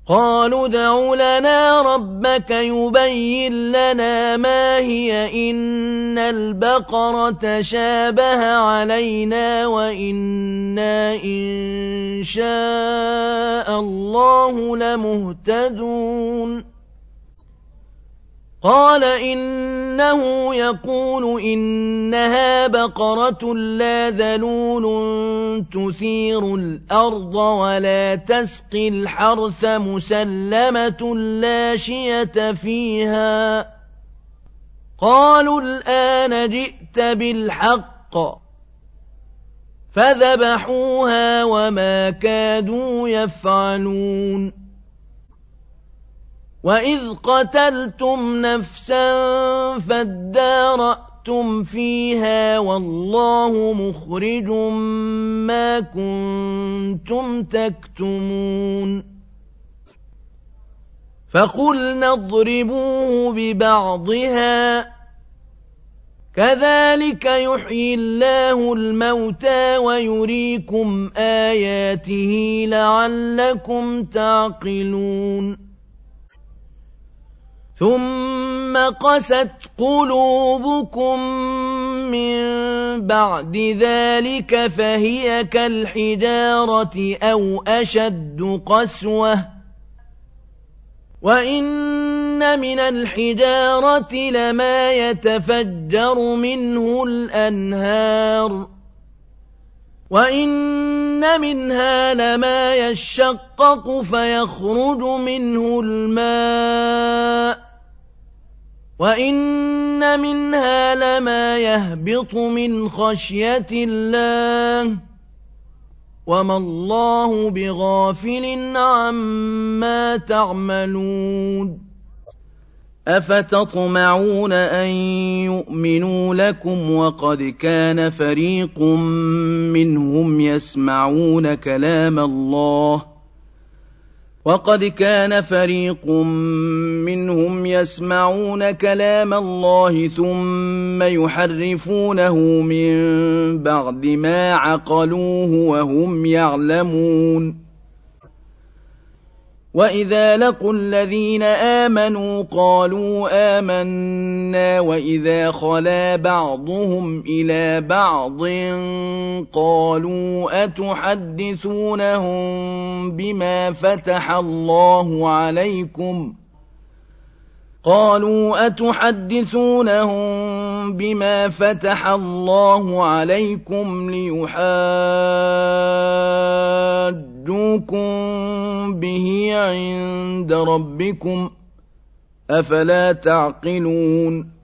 قالوا ادْعُ لَنَا رَبَّكَ يُبَيِّن لَّنَا مَا هِيَ إِنَّ الْبَقَرَةَ تَشَابَهَ عَلَيْنَا وَإِنَّا إِن شَاءَ اللَّهُ لَمُهْتَدُونَ قال إنه يقول إنها بقرة لا ذلول تثير الأرض ولا تسقي الحرث مسلمة لا شية فيها قالوا الآن جئت بالحق فذبحوها وما كادوا يفعلون وَإِذْ قَتَلْتُمْ نَفْسًا فَادَّارَأْتُمْ فِيهَا وَاللَّهُ مُخْرِجٌ مَّا كُنتُمْ تَكْتُمُونَ فَقُلْنَا اضْرِبُوهُ بِبَعْضِهَا كَذَلِكَ يُحْيِي اللَّهُ الْمَوْتَىٰ وَيُرِيكُمْ آيَاتِهِ لَعَلَّكُمْ تَعْقِلُونَ ثُمَّ قَسَتْ قُلُوبُكُم مِّن بَعْدِ ذَلِكَ فَهِيَ كَالْحِجَارَةِ أَوْ أَشَدُّ قَسْوَةً وَإِنَّ مِنَ الْحِجَارَةِ لَمَا يَتَفَجَّرُ مِنْهُ الْأَنْهَارُ وَإِنَّ مِنْهَا لَمَا يَشَّقَّقُ فَيَخْرُجُ مِنْهُ الْمَاءُ وَإِنَّ مِنْهَا لَمَا يَهْبِطُ مِنْ خَشْيَةِ اللَّهِ وَمَا اللَّهُ بِغَافِلٍ عَمَّا تَعْمَلُونَ أَفَتَطْمَعُونَ أَن يُؤْمِنُوا لَكُمْ وَقَدْ كَانَ فَرِيقٌ مِّنْهُمْ يَسْمَعُونَ كَلَامَ اللَّهِ ثُمَّ يُحَرِّفُونَهُ مِن بَعْدِ مَا عَقَلُوهُ وَهُمْ يَعْلَمُونَ وَإِذَا لَقُوا الَّذِينَ آمَنُوا قَالُوا آمَنَّا وَإِذَا خَلَا بَعْضُهُمْ إِلَىٰ بَعْضٍ قَالُوا أَتُحَدِّثُونَهُم بِمَا فَتَحَ اللَّهُ عَلَيْكُمْ لِيُحَاجُّوكُم بِهِ عِندَ رَبِّكُمْ ۚ أَفَلَا تَعْقِلُونَ